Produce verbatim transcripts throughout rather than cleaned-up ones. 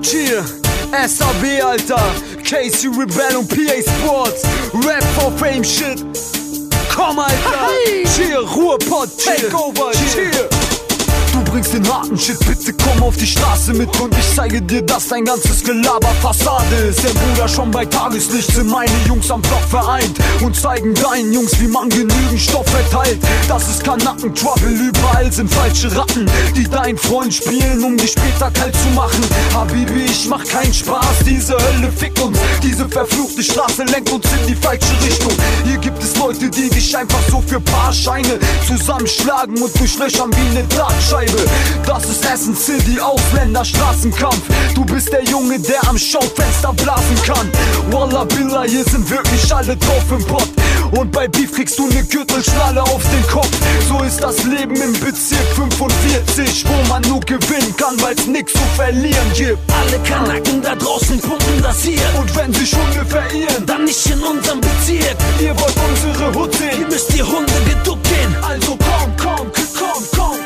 Cheer, S A B, Alter, K C Rebel und P A Sports, Rap for Fame Shit. Komm, Alter, Cheer, Ruhrpott, Takeover, Cheer. Du bringst den harten Shit, bitte komm auf die Straße mit und ich zeige dir, dass dein ganzes Gelaber Fassade ist. Der Bruder, schon bei Tageslicht sind meine Jungs am Block vereint und zeigen deinen Jungs, wie man genügend Stoff verteilt. Das ist Kanaken, Trouble, überall sind falsche Ratten, die deinen Freund spielen, um dich später kalt zu machen. Habibi, ich mach keinen Spaß, diese Hölle fickt uns, diese verfluchte Straße lenkt uns in die falsche Richtung. Hier gibt es Leute, die dich einfach so für paar Scheine zusammenschlagen und durchlöchern wie eine Dartscheibe. Das ist Essen City, Ausländer, Straßenkampf. Du bist der Junge, der am Schaufenster blasen kann. Wallah Billah, hier sind wirklich alle drauf im Pott. Und bei Beef kriegst du ne Gürtelschnalle auf den Kopf. So ist das Leben im Bezirk fünfundvierzig, wo man nur gewinnen kann, weil's nix zu verlieren gibt. Alle Kanaken da draußen pumpen das hier. Und wenn sich Hunde verirren, dann nicht in unserem Bezirk. Ihr wollt unsere Hut sehen, ihr müsst die Hunde geduckt gehen. Also komm, komm, komm, komm.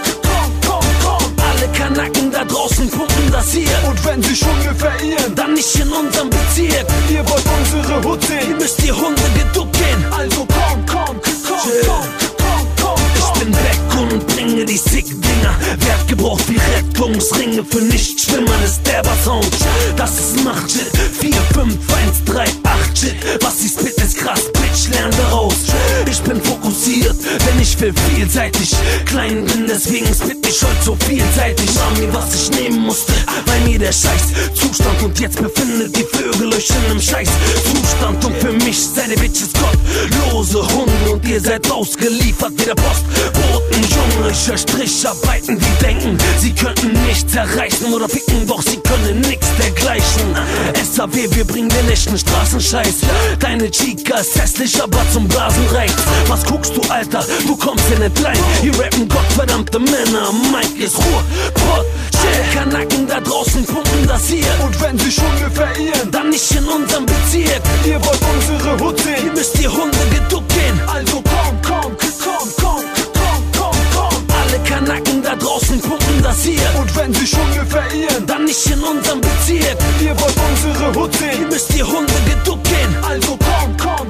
Kanaken da draußen pumpen das hier. Und wenn sich Hunde verirren, dann nicht in unserem Bezirk. Ihr wollt unsere Hut sehen, ihr müsst die Hunde geduckt gehen. Also komm, komm, komm, komm, komm, komm. Ich bin back und bringe die Sick-Dinger. Wer hat gebraucht wie Rettungsringe für Nichtschwimmer des Derber-Sound. Das ist Macht-Shit, vier, fünf, eins, drei, acht Shit. Was sie spit ist krass, Bitch, lern daraus. Ich bin fokussiert, denn ich will vielseitig klein bin, deswegen spit ich heute so vielseitig. Mami, was ich nehmen musste, weil mir der Scheiß Zustand und jetzt befindet die Vögel euch in einem Scheiß Zustand. Und für mich seid ihr Bitches gottlose Hunde und ihr seid ausgeliefert wie der Postboten. Junge, ich hör Stricharbeiten, die denken, sie könnten nichts erreichen oder ficken, doch sie können nix dergleichen. S A W, wir bringen den echten Straßenscheiß. Deine Chica ist hässlich, aber zum Blasen reicht. Was guckst du, Alter? Du kommst hier nicht rein. Hier rappen gottverdammte Männer. Mike ist Ruhrpott. Alle Kanaken da draußen pumpen das hier. Und wenn sich Hunde verirren, dann nicht in unserem Bezirk. Ihr wollt unsere Hut sehen, ihr müsst die Hunde geduckt gehen. Also komm, komm, komm, komm, komm, komm, komm. Alle Kanaken da draußen pumpen das hier. Und wenn sich Hunde verirren, dann nicht in unserem Bezirk. Ihr wollt unsere Hut sehen, ihr müsst die Hunde geduckt gehen. Also komm, komm.